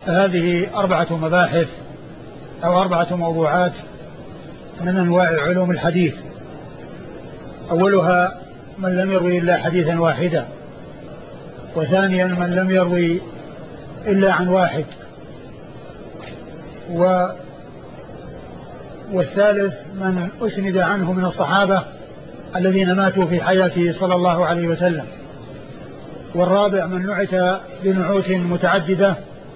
فهذه 4 مباحث أو 4 موضوعات من أنواع علوم الحديث. أولها من لم يروي إلا حديثا واحدا، وثانيا من لم يروي إلا عن واحد، والثالث من أسند عنه من الصحابة الذين ماتوا في حياته صلى الله عليه وسلم، والرابع من نعت بنعوت متعددة.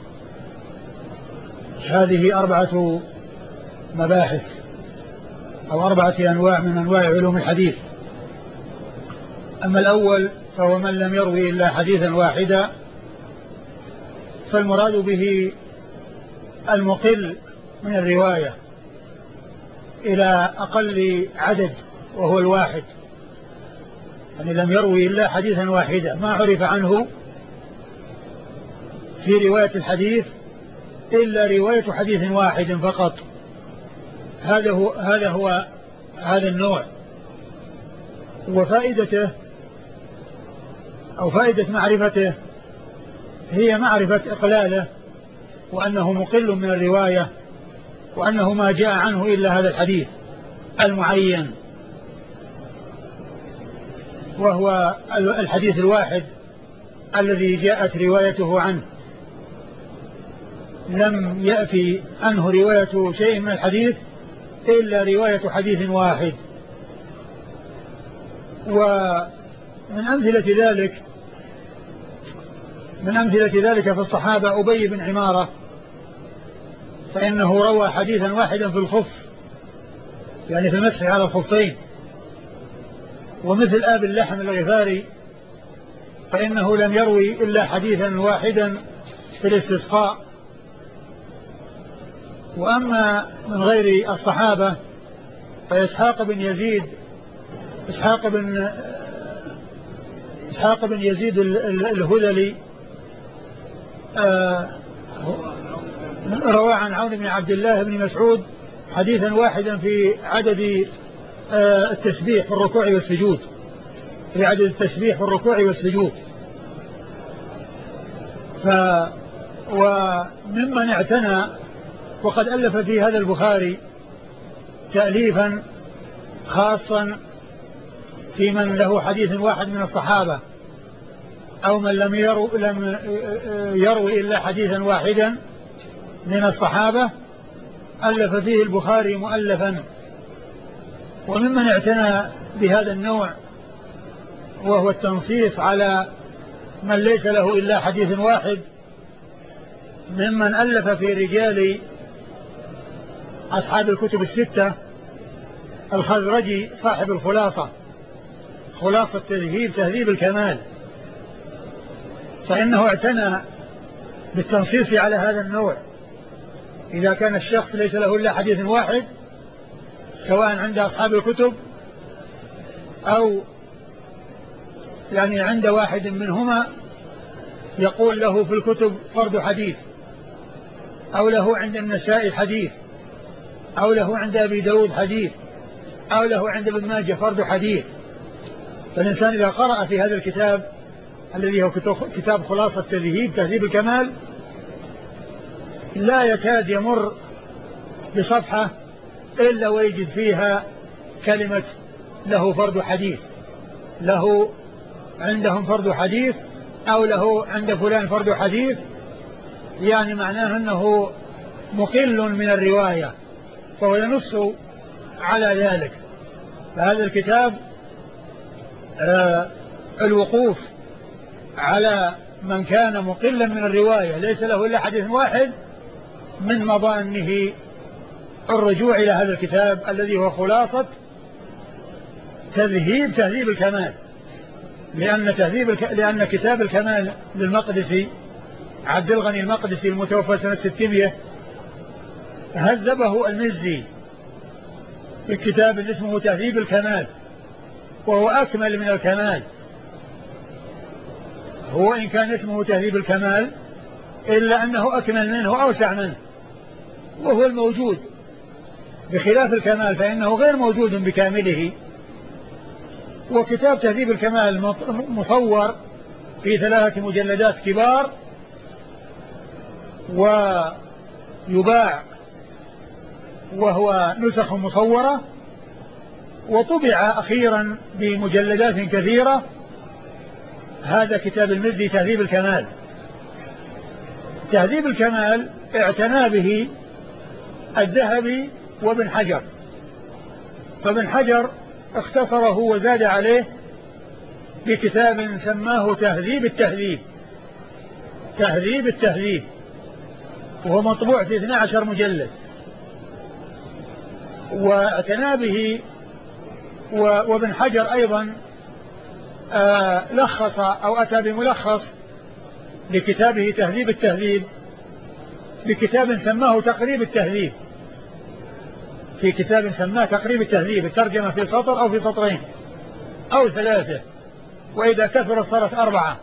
هذه 4 مباحث أو 4 أنواع من أنواع علوم الحديث. أما الأول فهو من لم يروي إلا حديثا واحدا، فالمراد به المقل من الرواية إلى أقل عدد وهو الواحد، يعني لم يروي إلا حديثا واحدا، ما عرف عنه في رواية الحديث إلا رواية حديث واحد فقط. هذا النوع. وفائدته أو فائدة معرفته هي معرفة إقلاله، وأنه مقل من الرواية، وأنه ما جاء عنه إلا هذا الحديث المعين، وهو الحديث الواحد الذي جاءت روايته عنه، لم يأتي عنه رواية شيء من الحديث إلا رواية حديث واحد. ومن أمثلة ذلك في الصحابة أبي بن عمارة، فإنه روى حديثا واحدا في الخف، يعني في المسح على الخفين. ومثل أبي اللحم الغفاري فإنه لم يروي إلا حديثا واحدا في الاستسقاء. وأما من غير الصحابة فإسحاق بن يزيد الهذلي روى عن عون بن عبد الله بن مسعود حديثا واحدا في عدد التسبيح في الركوع والسجود، وممن اعتنى وقد ألف في هذا البخاري تأليفا خاصا في من له حديث واحد من الصحابة، أو من لم يروي إلا حديثا واحدا من الصحابة، ألف فيه البخاري مؤلفا. وممن اعتنى بهذا النوع وهو التنصيص على من ليس له إلا حديث واحد، ممن ألف في رجال أصحاب الكتب الستة الخزرجي صاحب خلاصة تهذيب الكمال، فإنه اعتنى بالتنصيص على هذا النوع. إذا كان الشخص ليس له إلا حديث واحد، سواء عند أصحاب الكتب أو يعني عند واحد منهما، يقول له في الكتب فرد حديث، أو له عند النسائي حديث، أو له عند أبي داود حديث، أو له عند ابن ماجه فرد حديث. فالإنسان إذا قرأ في هذا الكتاب الذي هو كتاب خلاصة تهذيب الكمال، لا يكاد يمر بصفحة إلا ويجد فيها كلمة له فرد حديث، له عندهم فرد حديث، أو له عند فلان فرد حديث، يعني معناه أنه مقل من الرواية، فهو ينص على ذلك. فهذا الكتاب الوقوف على من كان مقلا من الرواية ليس له إلا حديث واحد، من مظانه الرجوع إلى هذا الكتاب الذي هو خلاصة تهذيب الكمال. لأن كتاب الكمال للمقدسي عبد الغني المقدسي المتوفى سنة 600 هذبه المزي بكتاب اسمه تهذيب الكمال، وهو أكمل من الكمال. هو إن كان اسمه تهذيب الكمال إلا أنه أكمل منه وأوسع منه، وهو الموجود، بخلاف الكمال فإنه غير موجود بكامله. وكتاب تهذيب الكمال مصور في 3 مجلدات كبار، ويباع وهو نسخ مصورة، وطبع أخيرا بمجلدات كثيرة. هذا كتاب المزي تهذيب الكمال. تهذيب الكمال اعتنى به الذهبي وابن حجر، فابن حجر اختصره وزاد عليه بكتاب سماه تهذيب التهذيب. تهذيب التهذيب، وهو مطبوع في 12 مجلد، واعتنى به. وابن حجر أيضا لخص أو أتى بملخص لكتابه تهذيب التهذيب بكتاب سماه تقريب التهذيب، في كتاب سماه تقريب التهذيب، الترجمة في سطر أو في سطرين أو 3، وإذا كثرت صارت 4.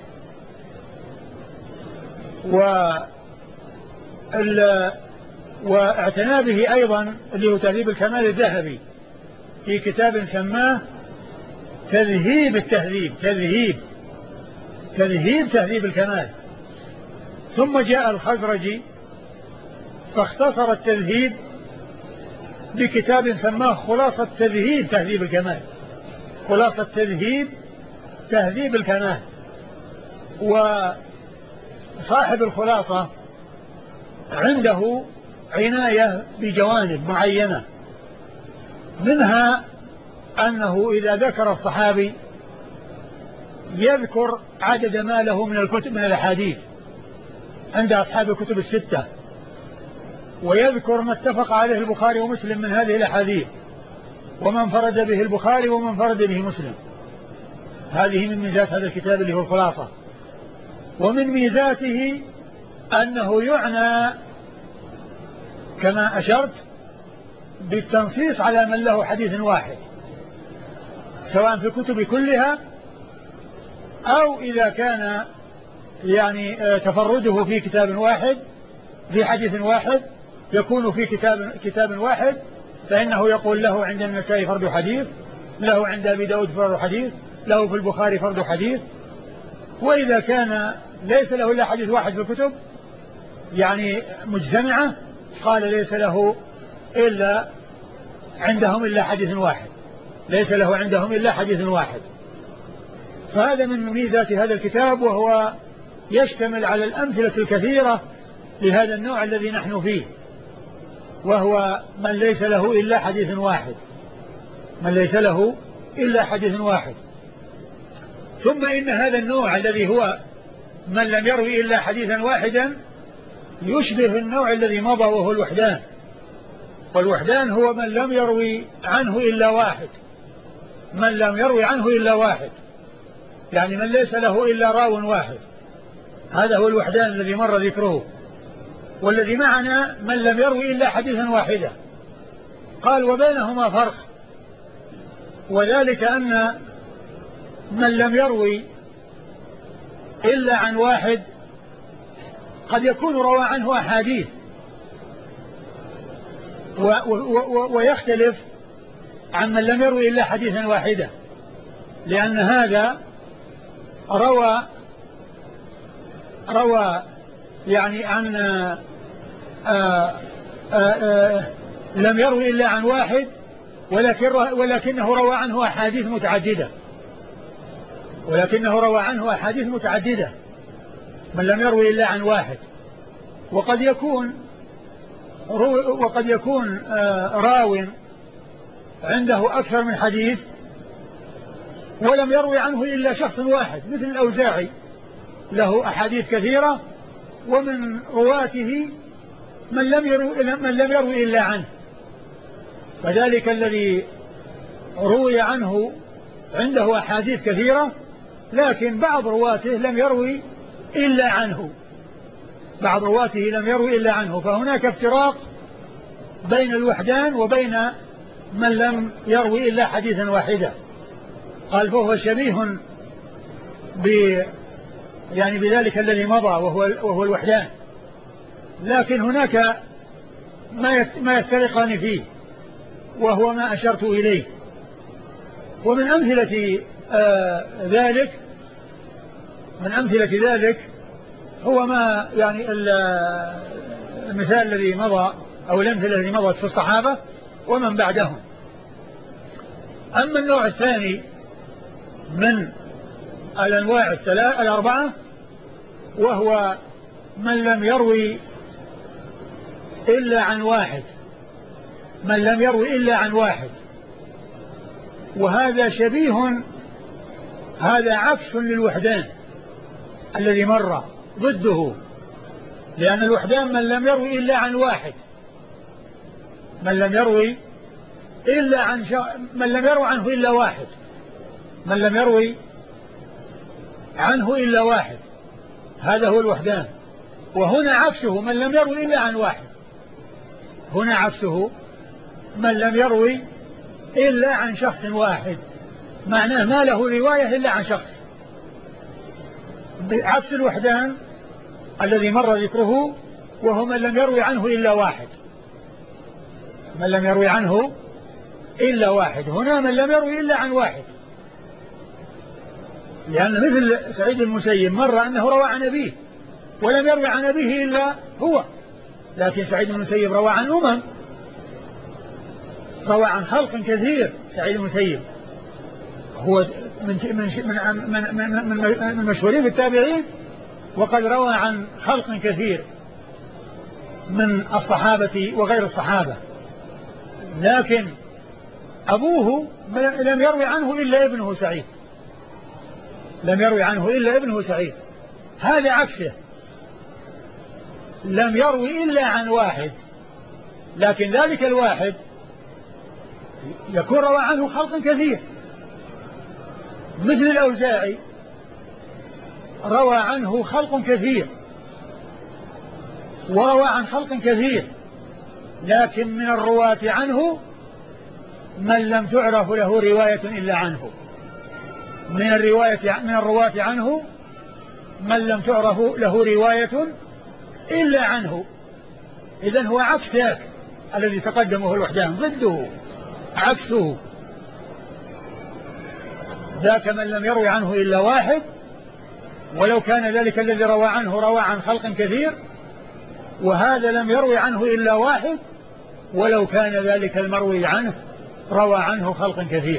واعتنى به أيضا اللي هو تهذيب الكمال الذهبي في كتاب سماه تذهيب التهذيب، تذهيب تهذيب الكمال. ثم جاء الخزرجي فاختصر التذهيب بكتاب سماه خلاصة تذهيب تهذيب الكمال، خلاصة تذهيب تهذيب الكمال. وصاحب الخلاصة عنده عناية بجوانب معينة، منها أنه إذا ذكر الصحابي يذكر عدد ما له من الكتب من الأحاديث عند أصحاب الكتب الستة، ويذكر ما اتفق عليه البخاري ومسلم من هذه الأحاديث، وما انفرد به البخاري وما انفرد به مسلم. هذه من ميزات هذا الكتاب اللي هو الخلاصة. ومن ميزاته أنه يعنى كما أشرت بالتنصيص على من له حديث واحد، سواء في الكتب كلها أو إذا كان يعني تفرده في كتاب واحد، في حديث واحد يكون في كتاب واحد، فإنه يقول له عند النسائي فرد حديث، له عند أبي داود فرد حديث، له في البخاري فرد حديث. وإذا كان ليس له إلا حديث واحد في الكتب يعني مجتمعة، قال ليس له إلا عندهم إلا حديث واحد، ليس له عندهم إلا حديث واحد. فهذا من ميزات هذا الكتاب، وهو يشتمل على الأمثلة الكثيرة لهذا النوع الذي نحن فيه، وهو من ليس له إلا حديث واحد، من ليس له إلا حديث واحد. ثم إن هذا النوع الذي هو من لم يروي إلا حديثا واحدا يشبه النوع الذي مضى وهو الوحدان. والوحدان هو من لم يروي عنه إلا واحد، من لم يروي عنه إلا واحد، يعني من ليس له إلا راو واحد، هذا هو الوحدان الذي مر ذكره. والذي معنا من لم يروي إلا حديثا واحدا. قال وبينهما فرق، وذلك أن من لم يروي إلا عن واحد قد يكون روى عنه أحاديث، ويختلف عن من لم يروي إلا حديثا واحدا، لأن هذا روى يعني عن لم يروي إلا عن واحد، ولكنه روى عنه أحاديث متعددة، ولكنه روى عنه أحاديث متعددة من لم يروي إلا عن واحد. وقد يكون راو عنده أكثر من حديث ولم يروي عنه إلا شخص واحد، مثل الأوزاعي له أحاديث كثيرة ومن رواته من لم يروي إلا عنه. فذلك الذي روي عنه عنده أحاديث كثيرة لكن بعض رواته لم يروي إلا عنه، بعض رواته لم يروي إلا عنه. فهناك افتراق بين الوحدان وبين من لم يروي إلا حديثا واحدا. قال فهو شبيه يعني بذلك الذي مضى وهو الوحدان، لكن هناك ما يفترقان فيه وهو ما أشرت إليه. ومن أمثلة ذلك هو ما يعني المثال الذي مضى أو الأمثلة الذي مضت في الصحابة ومن بعدهم. أما النوع الثاني من الأنواع الأربعة وهو من لم يروي إلا عن واحد، من لم يروي إلا عن واحد، وهذا شبيه، هذا عكس للوحدان الذي مر ضده، لأن الوحدان من لم يروي إلا عن واحد، من لم يروي إلا عن من لم يروي عنه إلا واحد، من لم يروي عنه إلا واحد، هذا هو الوحدان. وهنا عكسه من لم يروي إلا عن واحد، هنا عكسه من لم يروي إلا عن شخص واحد، معناه ما له رواية إلا عن شخص، عكس الوحدان الذي مر ذكره وهو من لم يروي عنه إلا واحد، من لم يروي عنه إلا واحد. هنا من لم يروي إلا عن واحد، لأن مثل سعيد المسيب مر أنه روى عن أبيه ولم يروي عن أبيه إلا هو، لكن سعيد المسيب روى عن روى عن خلق كثير. سعيد المسيب هو من مشهورين في التابعين، وقد روى عن خلق كثير من الصحابة وغير الصحابة، لكن أبوه لم يروي عنه إلا ابنه سعيد، لم يروي عنه إلا ابنه سعيد. هذا عكسه، لم يروي إلا عن واحد، لكن ذلك الواحد يكون روى عنه خلق كثير، مثل الأوزاعي روى عنه خلق كثير وروى عن خلق كثير، لكن من الرواة عنه من لم تعرف له رواية إلا عنه، من الرواة عنه من لم تعرف له رواية إلا عنه. إذن هو عكس ذاك الذي تقدمه الوحدان، ضده عكسه، ذاك من لم يروي عنه إلا واحد، ولو كان ذلك الذي روى عنه روى عن خلق كثير، وهذا لم يروي عنه إلا واحد، ولو كان ذلك المروي عنه روى عنه خلق كثير.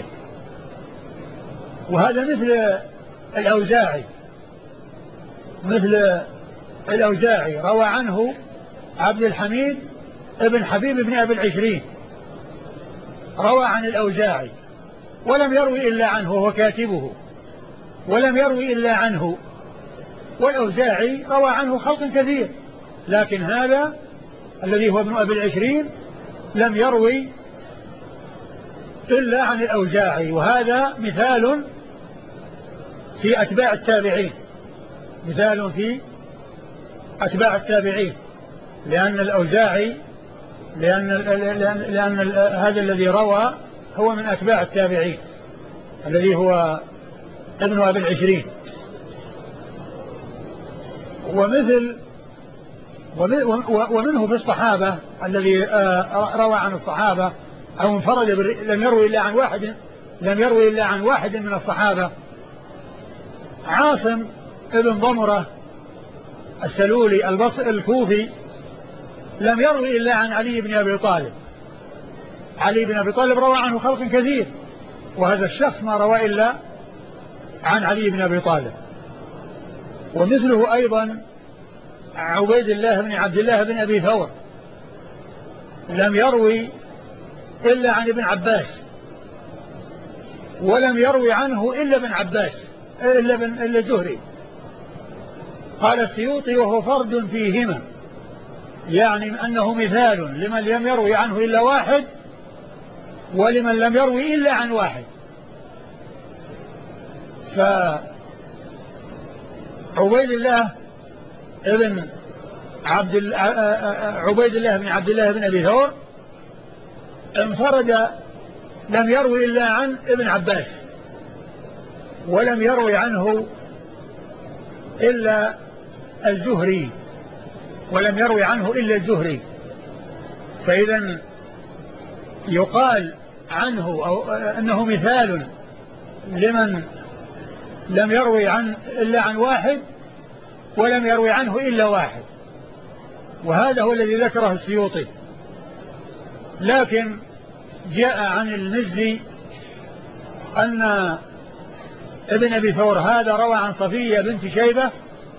وهذا مثل الأوزاعي، مثل الأوزاعي روى عنه عبد الحميد ابن حبيب بن أبي العشرين، روى عن الأوزاعي ولم يروي إلا عنه، وهو كاتبه، ولم يروي إلا عنه، والأوزاعي روى عنه خلق كثير، لكن هذا الذي هو ابن أبي العشرين لم يروي إلا عن الأوزاعي. وهذا مثال في أتباع التابعين، مثال في أتباع التابعين، لأن الأوزاعي لأن هذا الذي روى هو من أتباع التابعين الذي هو ابن أبي العشرين. ومنه في الصحابة الذي روى عن الصحابة أو انفرد لم يروي إلا عن واحد، لم يروي إلا عن واحد من الصحابة، عاصم ابن ضمرة السلولي الكوفي، لم يروي إلا عن علي بن أبي طالب، علي بن أبي طالب روى عنه خلق كثير، وهذا الشخص ما روى إلا عن علي بن أبي طالب. ومثله أيضا عبيد الله بن عبد الله بن أبي ثور، لم يروي إلا عن ابن عباس، ولم يروي عنه إلا ابن عباس إلا زهري. قال السيوطي وهو فرد فيهما، يعني أنه مثال لمن لم يروي عنه إلا واحد ولمن لم يروي إلا عن واحد. فعبيد الله بن عبد الله بن أبي ثور انفرد، لم يروي إلا عن ابن عباس، ولم يروي عنه إلا الزهري، ولم يروي عنه إلا الزهري. فإذا يقال عنه أو أنه مثال لمن لم يروي إلا عن واحد ولم يروي عنه إلا واحد، وهذا هو الذي ذكره السيوطي. لكن جاء عن المزي أن ابن أبي ثور هذا روى عن صفية بنت شيبة،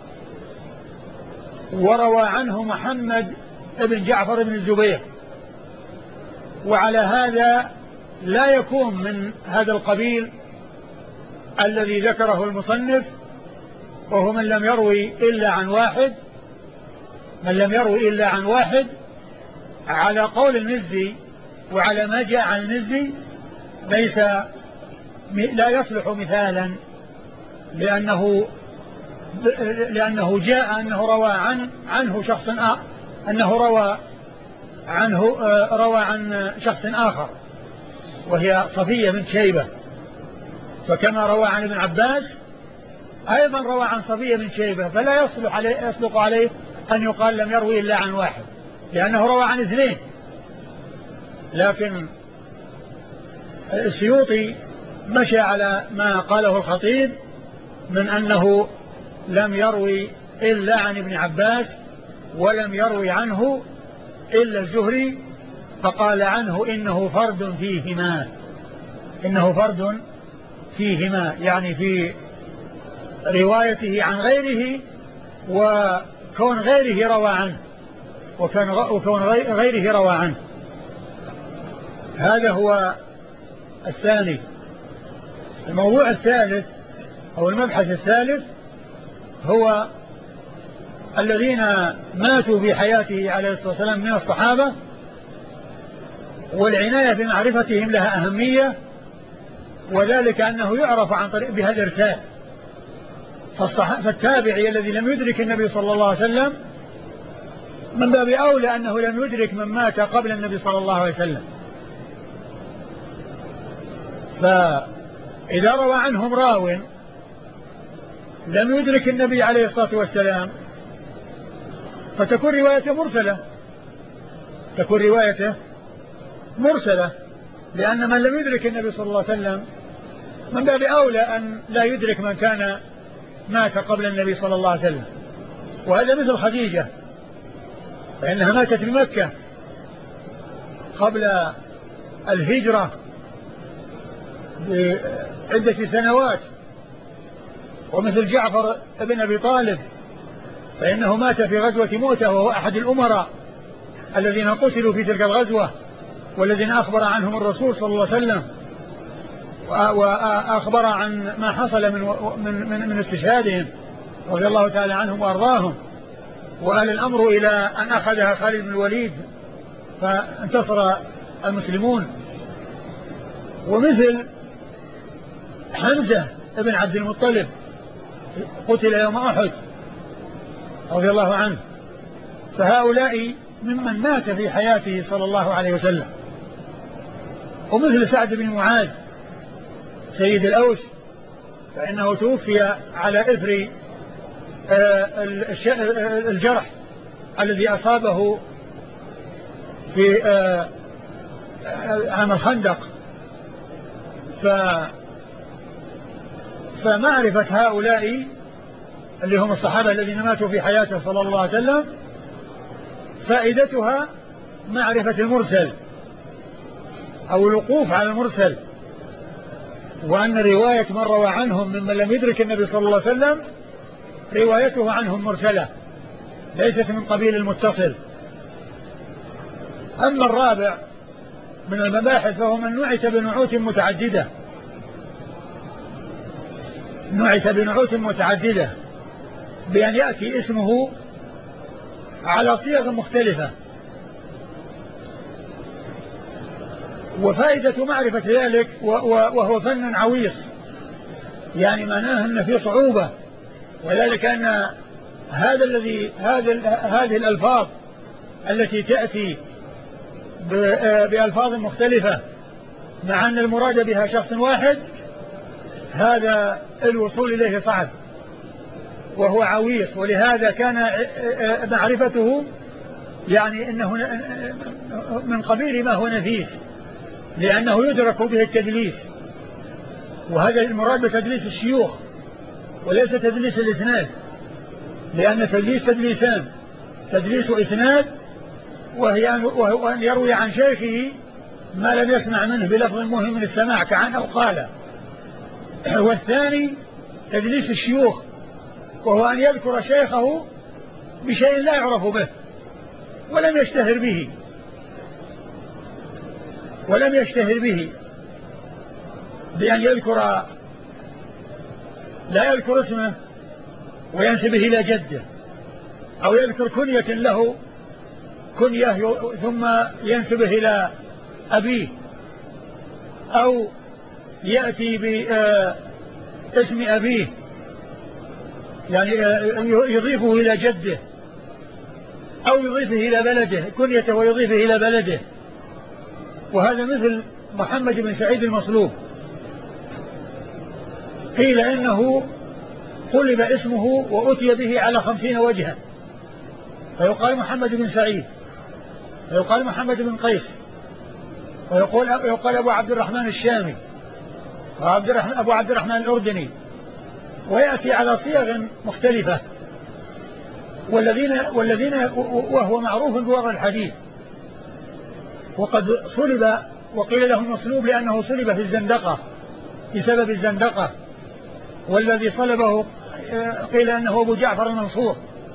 وروى عنه محمد بن جعفر بن الزبير، وعلى هذا لا يكون من هذا القبيل الذي ذكره المصنف، وهو من لم يروي إلا عن واحد، على قول المزي وعلى ما جاء عن المزي لا يصلح مثالا، لأنه جاء أنه روى عنه شخص روى عن شخص آخر وهي صفية بنت شيبة، فكما روى عن ابن عباس أيضا روى عن صفية بنت شيبة، فلا يصدق عليه أن يقال لم يروي إلا عن واحد، لأنه روى عن اثنين. لكن السيوطي مشى على ما قاله الخطيب من أنه لم يروي إلا عن ابن عباس ولم يروي عنه إلا الزهري، فقال عنه إنه فرد فيهما، يعني في روايته عن غيره، وكون غيره روى عنه. هذا هو الثاني. الموضوع الثالث أو المبحث الثالث هو الذين ماتوا في حياته عليه الصلاة والسلام من الصحابة، والعناية بمعرفتهم لها أهمية، وذلك أنه يعرف عن طريق بهذا الإرسال. فالتابعي الذي لم يدرك النبي صلى الله عليه وسلم من باب أولى أنه لم يدرك من مات قبل النبي صلى الله عليه وسلم. فإذا روى عنهم راو لم يدرك النبي عليه الصلاة والسلام فتكون روايته مرسلة، لأن من لم يدرك النبي صلى الله عليه وسلم من باب أولى أن لا يدرك من كان مات قبل النبي صلى الله عليه وسلم. وهذا مثل خديجة، فإنها ماتت بمكة قبل الهجرة بعدة سنوات، ومثل جعفر بن أبي طالب فإنه مات في غزوة مؤتة، وهو أحد الأمراء الذين قتلوا في تلك الغزوة، والذين أخبر عنهم الرسول صلى الله عليه وسلم، وأخبر عن ما حصل من استشهادهم رضي الله تعالى عنهم وأرضاهم. وآل الأمر إلى أن أخذها خالد بن الوليد فانتصر المسلمون. ومثل حمزة بن عبد المطلب قتل يوم أحد رضي الله عنه، فهؤلاء ممن مات في حياته صلى الله عليه وسلم. ومثل سعد بن معاذ سيد الأوس، فإنه توفي على إثر الجرح الذي أصابه في عام الخندق. فمعرفة هؤلاء اللي هم الصحابة الذين ماتوا في حياته صلى الله عليه وسلم فائدتها معرفة المرسل أو الوقوف على المرسل، وأن رواية من روى عنهم ممن لم يدرك النبي صلى الله عليه وسلم روايته عنهم مرسلة ليست من قبيل المتصل. أما الرابع من المباحث فهو من نعت بنعوت متعددة بأن يأتي اسمه على صيغ مختلفة. وفائدة معرفة ذلك وهو فن عويص، يعني معناه أن في صعوبة، وذلك أن هذه الألفاظ التي تأتي بألفاظ مختلفة مع أن المراد بها شخص واحد، هذا الوصول إليه صعب وهو عويص. ولهذا كان معرفته يعني أنه من قبيل ما هو نفيس، لأنه يدرك به التدليس، وهذا المراد بتدليس الشيوخ وليس تدليس الإسناد، لأن التدليس تدليسان: تدليس إسناد وهو أن يروي عن شيخه ما لم يسمع منه بلفظ مهم من السماع كعن أو قال. والثاني تدليس الشيوخ، وهو أن يذكر شيخه بشيء لا يعرف به ولم يشتهر به بأن لا يذكر اسمه وينسبه إلى جده، أو يذكر كنية له ثم ينسبه إلى أبيه، أو يأتي باسم أبيه يعني يضيفه إلى جده، أو يضيفه إلى بلده كنيته ويضيفه إلى بلده. وهذا مثل محمد بن سعيد المصلوب، قيل إنه قلب اسمه وأتي به على 50 وجها، فيقال محمد بن سعيد، ويقال محمد بن قيس، ويقال أبو عبد الرحمن الشامي، أبو عبد الرحمن الأردني، ويأتي على صيغ مختلفة. وهو معروف بوضع الحديث، وقد صلب، وقيل له المصلوب لأنه صلب في الزندقة بسبب الزندقة، والذي صلبه قيل أنه أبو جعفر المنصور.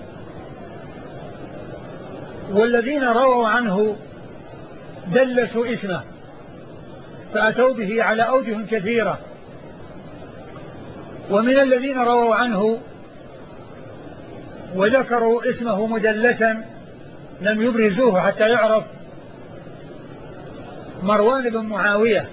والذين رووا عنه دلسوا اسمه فأتوا به على أوجه كثيرة. ومن الذين رووا عنه وذكروا اسمه مدلسا لم يبرزوه حتى يعرف مروان بن معاوية،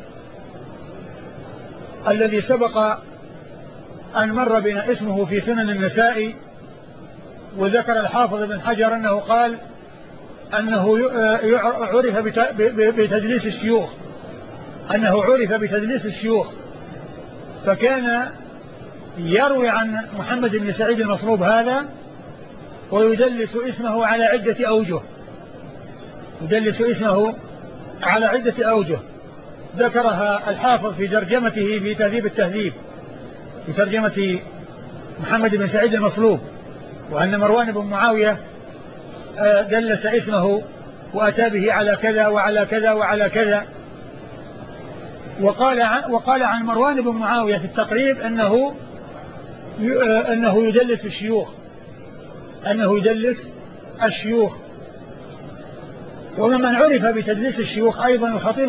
الذي سبق أن مر بنا اسمه في سنن النسائي، وذكر الحافظ بن حجر أنه قال أنه عرف بتدليس الشيوخ، فكان يروي عن محمد بن سعيد المصلوب هذا ويدلس اسمه على عدة أوجه، ذكرها الحافظ في ترجمته في تهذيب التهذيب في ترجمة محمد بن سعيد المصلوب، وأن مروان بن معاوية دلس اسمه وأتى به على كذا وعلى كذا وعلى كذا. وقال عن مروان بن معاوية في التقريب أنه يدلس الشيوخ. ومن عرف بتدليس الشيوخ أيضا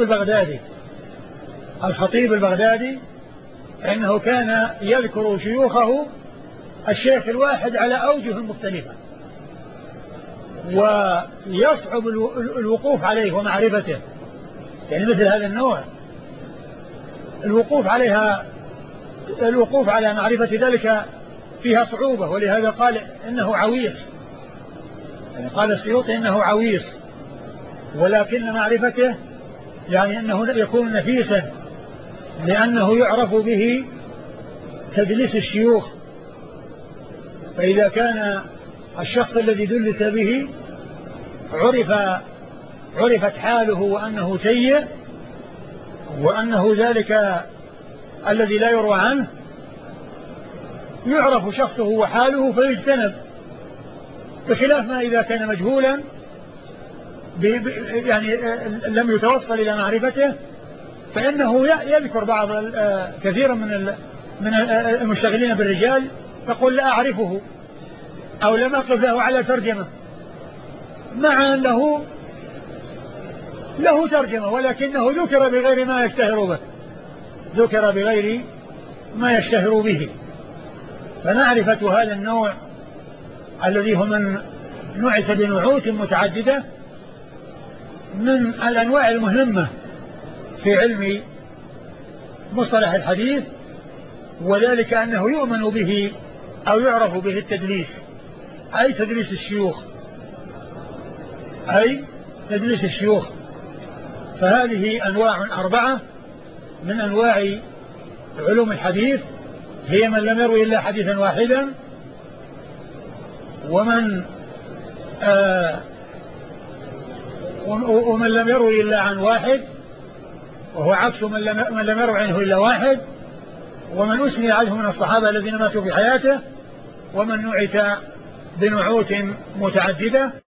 الخطيب البغدادي فإنه كان يذكر شيوخه الشيخ الواحد على أوجه مختلفة، ويصعب الوقوف عليه ومعرفته. يعني مثل هذا النوع الوقوف على معرفة ذلك فيها صعوبة، ولهذا قال إنه عويص، يعني قال السيوطي إنه عويص، ولكن معرفته يعني أنه يكون نفيسا، لأنه يعرف به تدليس الشيوخ. فإذا كان الشخص الذي دلس به عرفت حاله وأنه سيء، وأنه ذلك الذي لا يروى عنه، يعرف شخصه وحاله فيجتنب، بخلاف ما إذا كان مجهولا يعني لم يتوصل إلى معرفته، فإنه يذكر كثيرا من المشتغلين بالرجال يقول لا أعرفه أو لم أقف له على ترجمة، مع أنه له ترجمة ولكنه ذكر بغير ما يشتهر به. فمعرفة هذا النوع الذي هو من نعت بنعوت متعددة من الأنواع المهمة في علم مصطلح الحديث، وذلك أنه يؤمن به أو يعرف به التدليس، أي تدليس الشيوخ. فهذه أنواع 4 من أنواع علوم الحديث، هي من لم يروي إلا حديثا واحدا، ومن لم يروي إلا عن واحد، وهو عكس من لم يروي عنه إلا واحد، ومن أسمي عنه من الصحابة الذين ماتوا في حياته، ومن نعت بنعوت متعددة.